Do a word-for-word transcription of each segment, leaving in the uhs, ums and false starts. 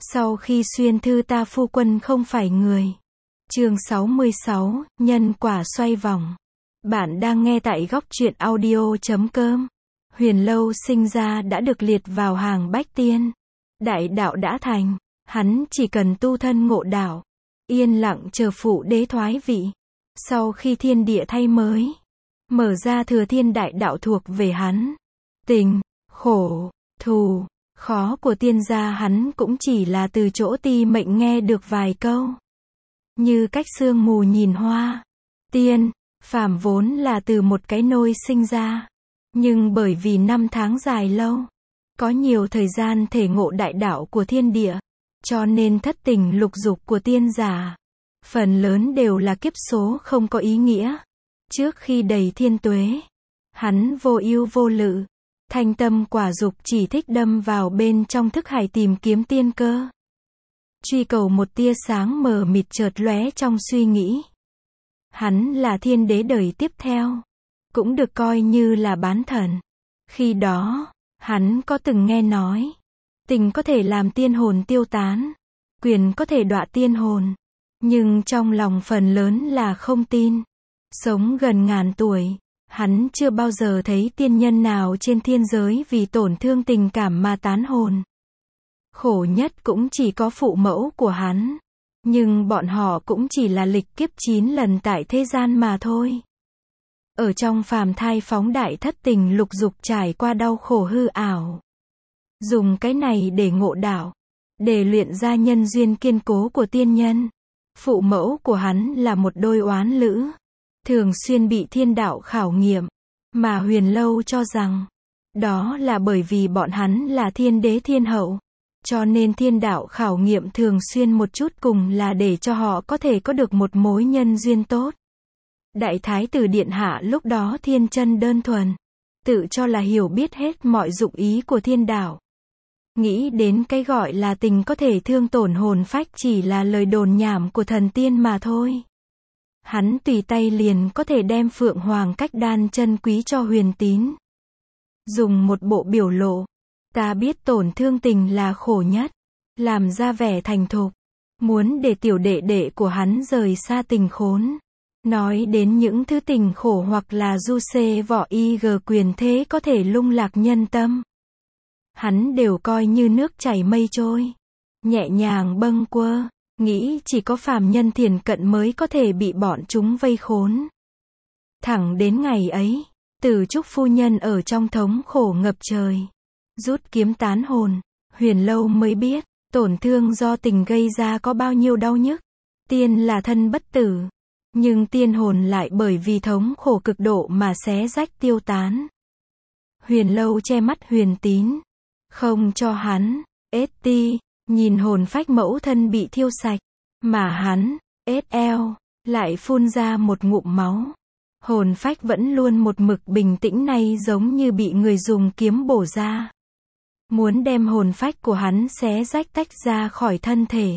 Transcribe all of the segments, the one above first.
Sau khi xuyên thư ta phu quân không phải người. Chương sáu mươi sáu, nhân quả xoay vòng. Bạn đang nghe tại góc truyện audio chấm com. Huyền Lâu sinh ra đã được liệt vào hàng bách tiên. Đại đạo đã thành, hắn chỉ cần tu thân ngộ đạo, yên lặng chờ phụ đế thoái vị. Sau khi thiên địa thay mới, mở ra thừa thiên đại đạo thuộc về hắn. Tình, khổ, thù, khó của tiên gia hắn cũng chỉ là từ chỗ ti mệnh nghe được vài câu. Như cách sương mù nhìn hoa. Tiên, phàm vốn là từ một cái nôi sinh ra. Nhưng bởi vì năm tháng dài lâu, có nhiều thời gian thể ngộ đại đạo của thiên địa, cho nên thất tình lục dục của tiên giả, phần lớn đều là kiếp số không có ý nghĩa. Trước khi đầy thiên tuế, hắn vô ưu vô lự, thanh tâm quả dục chỉ thích đâm vào bên trong thức hải tìm kiếm tiên cơ. Truy cầu một tia sáng mờ mịt chợt lóe trong suy nghĩ. Hắn là thiên đế đời tiếp theo, cũng được coi như là bán thần. Khi đó, hắn có từng nghe nói, tình có thể làm tiên hồn tiêu tán, quyền có thể đọa tiên hồn, nhưng trong lòng phần lớn là không tin. Sống gần ngàn tuổi, hắn chưa bao giờ thấy tiên nhân nào trên thiên giới vì tổn thương tình cảm mà tán hồn. Khổ nhất cũng chỉ có phụ mẫu của hắn, nhưng bọn họ cũng chỉ là lịch kiếp chín lần tại thế gian mà thôi. Ở trong phàm thai phóng đại thất tình lục dục trải qua đau khổ hư ảo. Dùng cái này để ngộ đạo, để luyện ra nhân duyên kiên cố của tiên nhân. Phụ mẫu của hắn là một đôi oán lữ, thường xuyên bị thiên đạo khảo nghiệm, mà Huyền Lâu cho rằng, đó là bởi vì bọn hắn là thiên đế thiên hậu, cho nên thiên đạo khảo nghiệm thường xuyên một chút cùng là để cho họ có thể có được một mối nhân duyên tốt. Đại Thái tử Điện Hạ lúc đó thiên chân đơn thuần, tự cho là hiểu biết hết mọi dụng ý của thiên đạo. Nghĩ đến cái gọi là tình có thể thương tổn hồn phách chỉ là lời đồn nhảm của thần tiên mà thôi. Hắn tùy tay liền có thể đem Phượng Hoàng cách đan chân quý cho Huyền Tín. Dùng một bộ biểu lộ, ta biết tổn thương tình là khổ nhất, làm ra vẻ thành thục, muốn để tiểu đệ đệ của hắn rời xa tình khốn. Nói đến những thứ tình khổ hoặc là du xê võ y gờ quyền thế có thể lung lạc nhân tâm. Hắn đều coi như nước chảy mây trôi, nhẹ nhàng bâng quơ, nghĩ chỉ có phàm nhân thiền cận mới có thể bị bọn chúng vây khốn. Thẳng đến ngày ấy, Từ Trúc phu nhân ở trong thống khổ ngập trời, rút kiếm tán hồn, Huyền Lâu mới biết, tổn thương do tình gây ra có bao nhiêu đau nhức. Tiên là thân bất tử, nhưng tiên hồn lại bởi vì thống khổ cực độ mà xé rách tiêu tán. Huyền Lâu che mắt Huyền Tín, không cho hắn, ết ti, nhìn hồn phách mẫu thân bị thiêu sạch, mà hắn, ết eo, lại phun ra một ngụm máu. Hồn phách vẫn luôn một mực bình tĩnh này giống như bị người dùng kiếm bổ ra. Muốn đem hồn phách của hắn xé rách tách ra khỏi thân thể.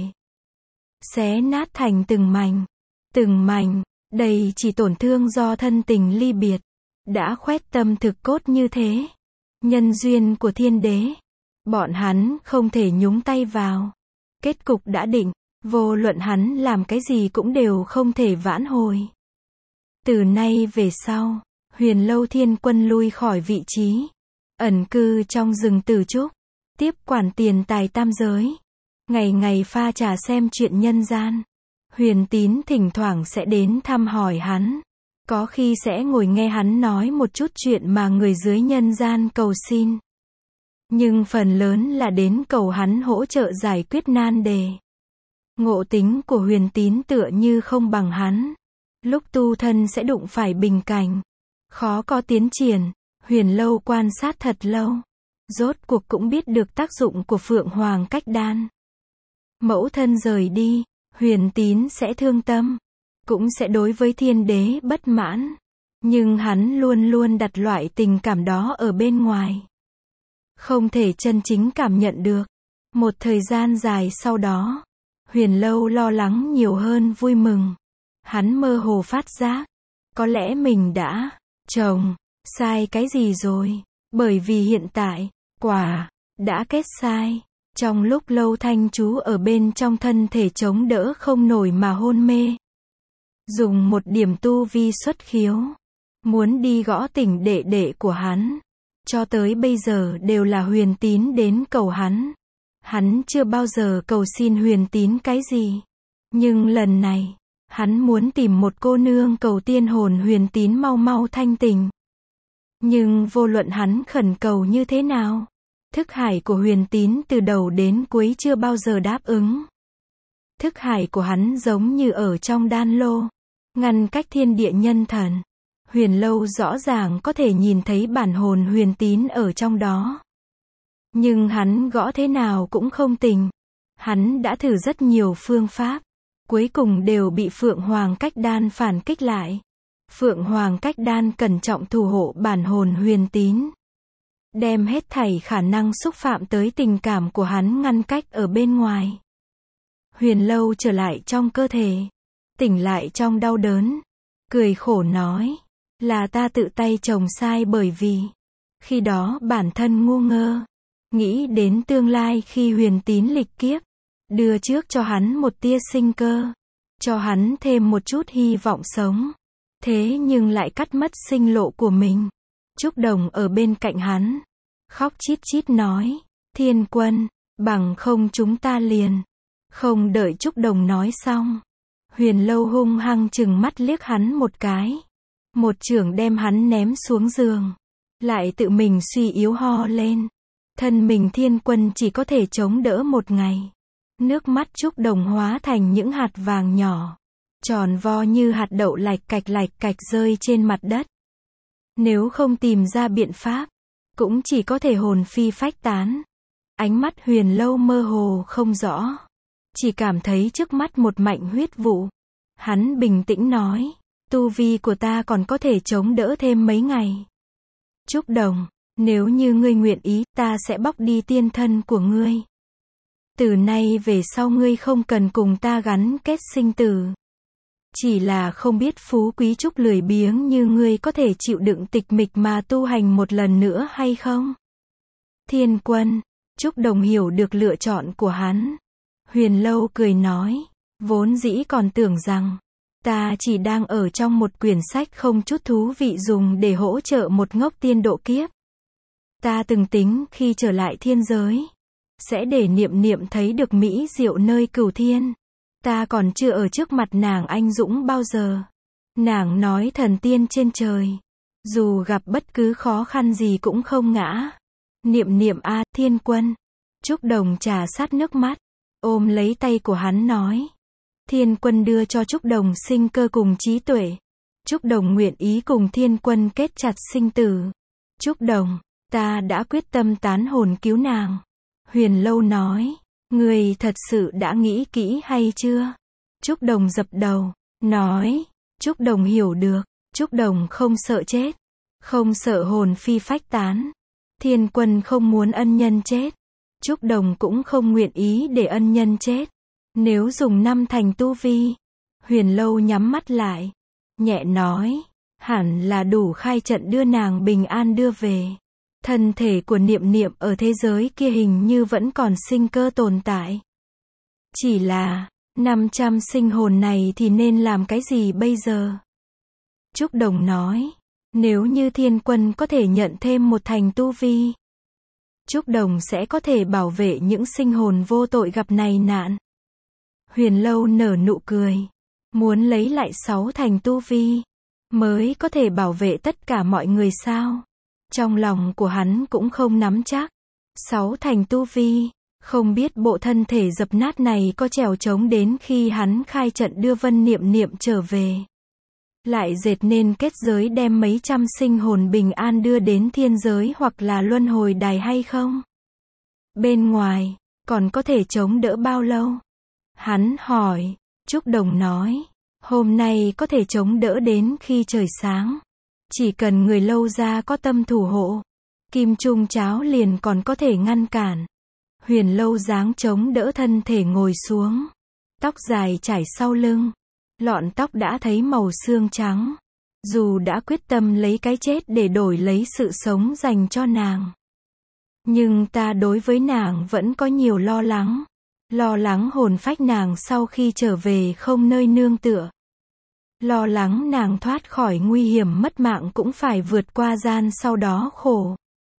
Xé nát thành từng mảnh, từng mảnh, đây chỉ tổn thương do thân tình ly biệt, đã khoét tâm thực cốt như thế. Nhân duyên của thiên đế, bọn hắn không thể nhúng tay vào. Kết cục đã định, vô luận hắn làm cái gì cũng đều không thể vãn hồi. Từ nay về sau, Huyền Lâu thiên quân lui khỏi vị trí, ẩn cư trong rừng Tử Trúc, tiếp quản tiền tài tam giới, ngày ngày pha trà xem chuyện nhân gian. Huyền Tín thỉnh thoảng sẽ đến thăm hỏi hắn, có khi sẽ ngồi nghe hắn nói một chút chuyện mà người dưới nhân gian cầu xin. Nhưng phần lớn là đến cầu hắn hỗ trợ giải quyết nan đề. Ngộ tính của Huyền Tín tựa như không bằng hắn. Lúc tu thân sẽ đụng phải bình cảnh, khó có tiến triển. Huyền Lâu quan sát thật lâu, rốt cuộc cũng biết được tác dụng của Phượng Hoàng cách đan. Mẫu thân rời đi, Huyền Tín sẽ thương tâm, cũng sẽ đối với thiên đế bất mãn, nhưng hắn luôn luôn đặt loại tình cảm đó ở bên ngoài, không thể chân chính cảm nhận được. Một thời gian dài sau đó, Huyền Lâu lo lắng nhiều hơn vui mừng. Hắn mơ hồ phát giác, có lẽ mình đã trồng sai cái gì rồi, bởi vì hiện tại quả đã kết sai. Trong lúc Lâu Thanh Chú ở bên trong thân thể chống đỡ không nổi mà hôn mê. Dùng một điểm tu vi xuất khiếu. Muốn đi gõ tỉnh đệ đệ của hắn. Cho tới bây giờ đều là Huyền Tín đến cầu hắn. Hắn chưa bao giờ cầu xin Huyền Tín cái gì. Nhưng lần này, hắn muốn tìm một cô nương cầu tiên hồn Huyền Tín mau mau thanh tình. Nhưng vô luận hắn khẩn cầu như thế nào, thức hải của Huyền Tín từ đầu đến cuối chưa bao giờ đáp ứng. Thức hải của hắn giống như ở trong đan lô, ngăn cách thiên địa nhân thần. Huyền Lâu rõ ràng có thể nhìn thấy bản hồn Huyền Tín ở trong đó. Nhưng hắn gõ thế nào cũng không tình. Hắn đã thử rất nhiều phương pháp, cuối cùng đều bị Phượng Hoàng Cách Đan phản kích lại. Phượng Hoàng Cách Đan cẩn trọng thủ hộ bản hồn Huyền Tín, đem hết thảy khả năng xúc phạm tới tình cảm của hắn ngăn cách ở bên ngoài. Huyền Lâu trở lại trong cơ thể, tỉnh lại trong đau đớn, cười khổ nói, là ta tự tay trồng sai bởi vì khi đó bản thân ngu ngơ, nghĩ đến tương lai khi Huyền Tín lịch kiếp, đưa trước cho hắn một tia sinh cơ, cho hắn thêm một chút hy vọng sống. Thế nhưng lại cắt mất sinh lộ của mình. Trúc Đồng ở bên cạnh hắn, khóc chít chít nói, Thiên Quân, bằng không chúng ta liền. Không đợi Trúc Đồng nói xong, Huyền Lâu hung hăng chừng mắt liếc hắn một cái. Một chưởng đem hắn ném xuống giường. Lại tự mình suy yếu ho lên. Thân mình Thiên Quân chỉ có thể chống đỡ một ngày. Nước mắt Trúc Đồng hóa thành những hạt vàng nhỏ, tròn vo như hạt đậu lạch cạch lạch cạch rơi trên mặt đất. Nếu không tìm ra biện pháp, cũng chỉ có thể hồn phi phách tán. Ánh mắt Huyền Lâu mơ hồ không rõ, chỉ cảm thấy trước mắt một mảnh huyết vụ. Hắn bình tĩnh nói, tu vi của ta còn có thể chống đỡ thêm mấy ngày. Trúc Đồng, nếu như ngươi nguyện ý, ta sẽ bóc đi tiên thân của ngươi. Từ nay về sau ngươi không cần cùng ta gắn kết sinh tử. Chỉ là không biết phú quý trúc lười biếng như ngươi có thể chịu đựng tịch mịch mà tu hành một lần nữa hay không? Thiên Quân, Trúc Đồng hiểu được lựa chọn của hắn. Huyền Lâu cười nói, vốn dĩ còn tưởng rằng, ta chỉ đang ở trong một quyển sách không chút thú vị dùng để hỗ trợ một ngốc tiên độ kiếp. Ta từng tính khi trở lại thiên giới, sẽ để Niệm Niệm thấy được mỹ diệu nơi cửu thiên. Ta còn chưa ở trước mặt nàng anh dũng bao giờ. Nàng nói thần tiên trên trời, dù gặp bất cứ khó khăn gì cũng không ngã. Niệm Niệm a, Thiên Quân. Trúc Đồng trà sát nước mắt, ôm lấy tay của hắn nói. Thiên Quân đưa cho Trúc Đồng sinh cơ cùng trí tuệ. Trúc Đồng nguyện ý cùng Thiên Quân kết chặt sinh tử. Trúc Đồng, ta đã quyết tâm tán hồn cứu nàng. Huyền Lâu nói, ngươi thật sự đã nghĩ kỹ hay chưa? Trúc Đồng dập đầu, nói, Trúc Đồng hiểu được, Trúc Đồng không sợ chết, không sợ hồn phi phách tán. Thiên Quân không muốn ân nhân chết, Trúc Đồng cũng không nguyện ý để ân nhân chết. Nếu dùng năm thành tu vi, Huyền Lâu nhắm mắt lại, nhẹ nói, hẳn là đủ khai trận đưa nàng bình an đưa về. Thân thể của Niệm Niệm ở thế giới kia hình như vẫn còn sinh cơ tồn tại. Chỉ là, năm trăm sinh hồn này thì nên làm cái gì bây giờ? Trúc Đồng nói, nếu như Thiên Quân có thể nhận thêm một thành tu vi, Trúc Đồng sẽ có thể bảo vệ những sinh hồn vô tội gặp này nạn. Huyền Lâu nở nụ cười, muốn lấy lại sáu thành tu vi, mới có thể bảo vệ tất cả mọi người sao? Trong lòng của hắn cũng không nắm chắc. Sáu thành tu vi, không biết bộ thân thể dập nát này có trèo trống đến khi hắn khai trận đưa Vân Niệm Niệm trở về. Lại dệt nên kết giới đem mấy trăm sinh hồn bình an đưa đến thiên giới hoặc là luân hồi đài hay không? Bên ngoài, còn có thể chống đỡ bao lâu? Hắn hỏi. Trúc Đồng nói, hôm nay có thể chống đỡ đến khi trời sáng. Chỉ cần người Lâu gia có tâm thủ hộ, Kim Trung Cháo liền còn có thể ngăn cản. Huyền Lâu dáng chống đỡ thân thể ngồi xuống. Tóc dài trải sau lưng. Lọn tóc đã thấy màu xương trắng. Dù đã quyết tâm lấy cái chết để đổi lấy sự sống dành cho nàng, Nhưng ta đối với nàng vẫn có nhiều lo lắng. Lo lắng hồn phách nàng sau khi trở về không nơi nương tựa. Lo lắng nàng thoát khỏi nguy hiểm mất mạng cũng phải vượt qua gian sau đó khổ.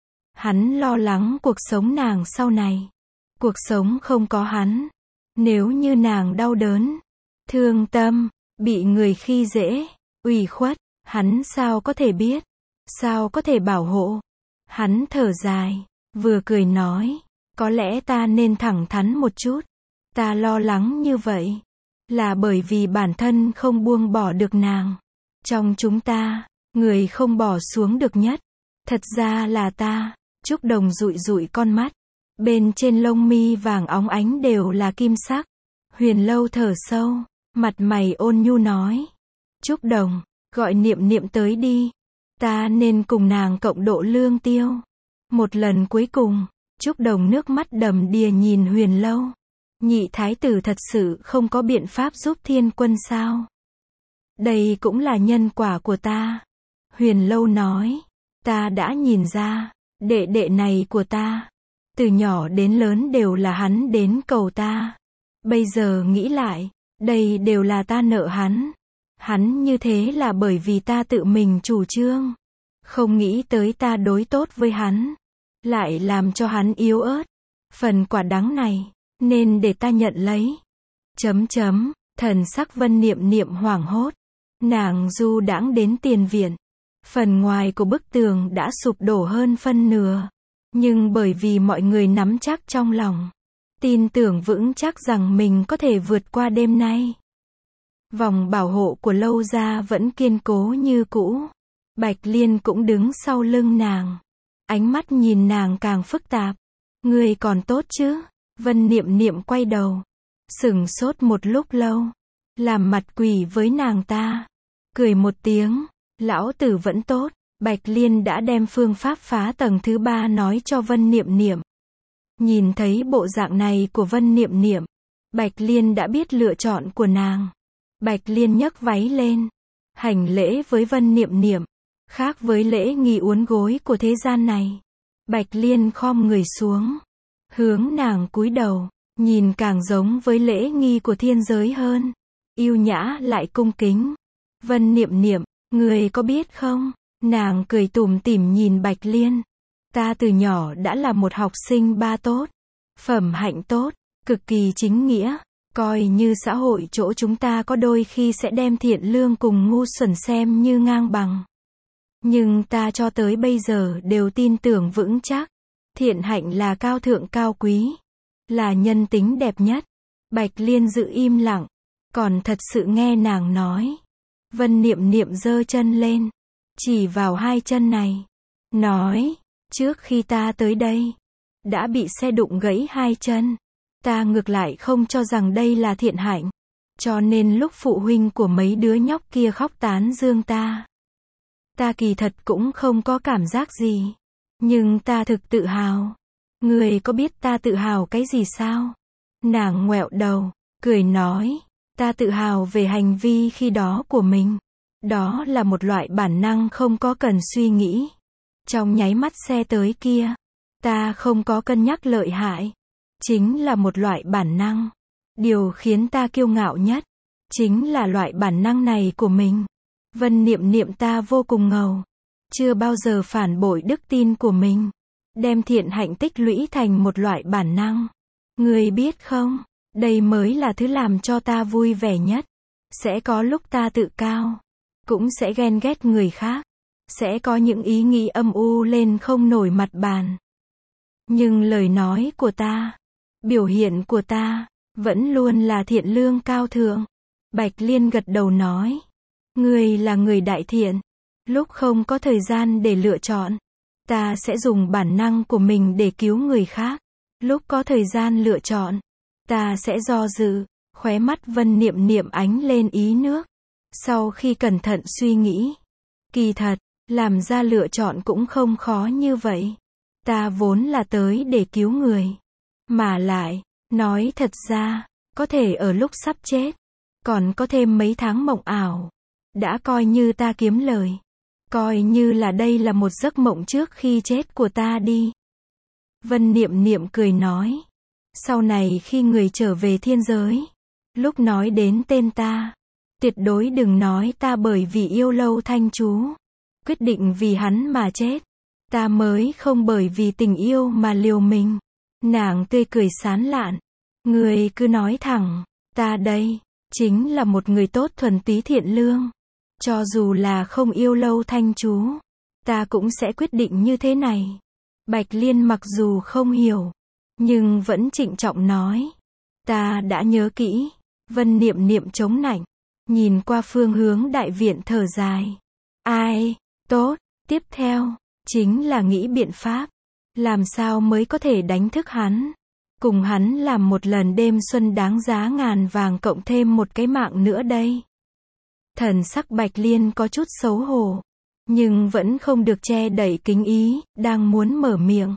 Hắn lo lắng cuộc sống nàng sau này. Cuộc sống không có hắn. Nếu như nàng đau đớn, thương tâm, bị người khi dễ, ủy khuất, hắn sao có thể biết? Sao có thể bảo hộ? Hắn thở dài, vừa cười nói, có lẽ ta nên thẳng thắn một chút. Ta lo lắng như vậy, là bởi vì bản thân không buông bỏ được nàng. Trong chúng ta, người không bỏ xuống được nhất, thật ra là ta. Trúc Đồng dụi dụi con mắt. Bên trên lông mi vàng óng ánh đều là kim sắc. Huyền Lâu thở sâu, mặt mày ôn nhu nói. Trúc Đồng, gọi Niệm Niệm tới đi. Ta nên cùng nàng cộng độ lương tiêu. Một lần cuối cùng, Trúc Đồng nước mắt đầm đìa nhìn Huyền Lâu. Nhị thái tử thật sự không có biện pháp giúp thiên quân sao? Đây cũng là nhân quả của ta. Huyền Lâu nói. Ta đã nhìn ra, đệ đệ này của ta, từ nhỏ đến lớn đều là hắn đến cầu ta. Bây giờ nghĩ lại, đây đều là ta nợ hắn. Hắn như thế là bởi vì ta tự mình chủ trương. Không nghĩ tới ta đối tốt với hắn, lại làm cho hắn yếu ớt. Phần quả đắng này, nên để ta nhận lấy. Chấm chấm, thần sắc Vân Niệm Niệm hoảng hốt. Nàng du đãng đến tiền viện. Phần ngoài của bức tường đã sụp đổ hơn phân nửa. Nhưng bởi vì mọi người nắm chắc trong lòng, tin tưởng vững chắc rằng mình có thể vượt qua đêm nay. Vòng bảo hộ của Lâu gia vẫn kiên cố như cũ. Bạch Liên cũng đứng sau lưng nàng. Ánh mắt nhìn nàng càng phức tạp. Ngươi còn tốt chứ? Vân Niệm Niệm quay đầu. Sửng sốt một lúc lâu. Làm mặt quỷ với nàng ta. Cười một tiếng. Lão tử vẫn tốt. Bạch Liên đã đem phương pháp phá tầng thứ ba nói cho Vân Niệm Niệm. Nhìn thấy bộ dạng này của Vân Niệm Niệm, Bạch Liên đã biết lựa chọn của nàng. Bạch Liên nhấc váy lên, hành lễ với Vân Niệm Niệm, khác với lễ nghi uốn gối của thế gian này. Bạch Liên khom người xuống, hướng nàng cúi đầu, nhìn càng giống với lễ nghi của thiên giới hơn, yêu nhã lại cung kính. Vân Niệm Niệm, người có biết không? Nàng cười tủm tỉm nhìn Bạch Liên. Ta từ nhỏ đã là một học sinh ba tốt, phẩm hạnh tốt, cực kỳ chính nghĩa. Coi như xã hội chỗ chúng ta có đôi khi sẽ đem thiện lương cùng ngu xuẩn xem như ngang bằng. Nhưng ta cho tới bây giờ đều tin tưởng vững chắc. Thiện hạnh là cao thượng cao quý, là nhân tính đẹp nhất. Bạch Liên giữ im lặng, còn thật sự nghe nàng nói. Vân Niệm Niệm giơ chân lên, chỉ vào hai chân này, nói, trước khi ta tới đây, đã bị xe đụng gãy hai chân. Ta ngược lại không cho rằng đây là thiện hạnh. Cho nên lúc phụ huynh của mấy đứa nhóc kia khóc tán dương ta, ta kỳ thật cũng không có cảm giác gì. Nhưng ta thực tự hào. Người có biết ta tự hào cái gì sao? Nàng ngoẹo đầu, cười nói, ta tự hào về hành vi khi đó của mình. Đó là một loại bản năng không có cần suy nghĩ. Trong nháy mắt xe tới kia, ta không có cân nhắc lợi hại. Chính là một loại bản năng. Điều khiến ta kiêu ngạo nhất, chính là loại bản năng này của mình. Vân Niệm Niệm ta vô cùng ngầu. Chưa bao giờ phản bội đức tin của mình. Đem thiện hạnh tích lũy thành một loại bản năng. Người biết không, đây mới là thứ làm cho ta vui vẻ nhất. Sẽ có lúc ta tự cao, cũng sẽ ghen ghét người khác. Sẽ có những ý nghĩ âm u lên không nổi mặt bàn. Nhưng lời nói của ta, biểu hiện của ta, vẫn luôn là thiện lương cao thượng. Bạch Liên gật đầu nói. Người là người đại thiện. Lúc không có thời gian để lựa chọn, ta sẽ dùng bản năng của mình để cứu người khác. Lúc có thời gian lựa chọn, ta sẽ do dự. Khóe mắt Vân Niệm Niệm ánh lên ý nước. Sau khi cẩn thận suy nghĩ, kỳ thật, làm ra lựa chọn cũng không khó như vậy. Ta vốn là tới để cứu người. Mà lại, nói thật ra, có thể ở lúc sắp chết, còn có thêm mấy tháng mộng ảo, đã coi như ta kiếm lời. Coi như là đây là một giấc mộng trước khi chết của ta đi. Vân Niệm Niệm cười nói. Sau này khi người trở về thiên giới, lúc nói đến tên ta, tuyệt đối đừng nói ta bởi vì yêu Lâu Thanh chú, quyết định vì hắn mà chết. Ta mới không bởi vì tình yêu mà liều mình. Nàng tươi cười sán lạn. Người cứ nói thẳng, ta đây, chính là một người tốt thuần túy thiện lương. Cho dù là không yêu Lâu Thanh chú, ta cũng sẽ quyết định như thế này. Bạch Liên mặc dù không hiểu, nhưng vẫn trịnh trọng nói. Ta đã nhớ kỹ. Vân Niệm Niệm chống nạnh, nhìn qua phương hướng đại viện thở dài. Ai, tốt, tiếp theo, chính là nghĩ biện pháp. Làm sao mới có thể đánh thức hắn. Cùng hắn làm một lần đêm xuân đáng giá ngàn vàng cộng thêm một cái mạng nữa đây. Thần sắc Bạch Liên có chút xấu hổ, nhưng vẫn không được che đậy kính ý, đang muốn mở miệng.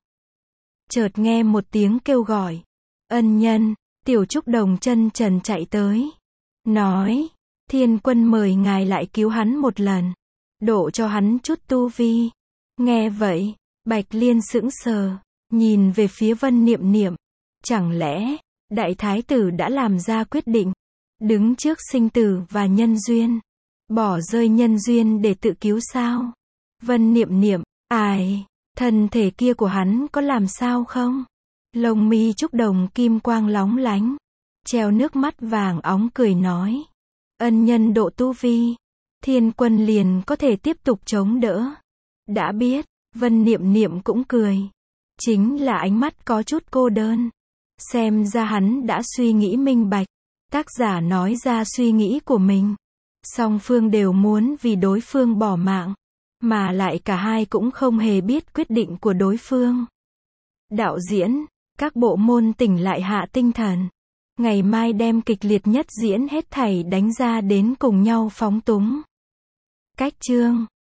Chợt nghe một tiếng kêu gọi. Ân nhân, Tiểu Trúc Đồng chân trần chạy tới. Nói, Thiên Quân mời ngài lại cứu hắn một lần. Độ cho hắn chút tu vi. Nghe vậy, Bạch Liên sững sờ, nhìn về phía Vân Niệm Niệm. Chẳng lẽ, Đại Thái tử đã làm ra quyết định, đứng trước sinh tử và nhân duyên, bỏ rơi nhân duyên để tự cứu sao? Vân Niệm Niệm, ai, thân thể kia của hắn có làm sao không? Lông mi Trúc Đồng kim quang lóng lánh, treo nước mắt vàng óng cười nói. Ân nhân độ tu vi, Thiên Quân liền có thể tiếp tục chống đỡ. Đã biết, Vân Niệm Niệm cũng cười. Chính là ánh mắt có chút cô đơn. Xem ra hắn đã suy nghĩ minh bạch. Tác giả nói ra suy nghĩ của mình. Song phương đều muốn vì đối phương bỏ mạng. Mà lại cả hai cũng không hề biết quyết định của đối phương. Đạo diễn, các bộ môn tỉnh lại hạ tinh thần. Ngày mai đem kịch liệt nhất diễn hết thảy đánh ra đến cùng nhau phóng túng. Cách chương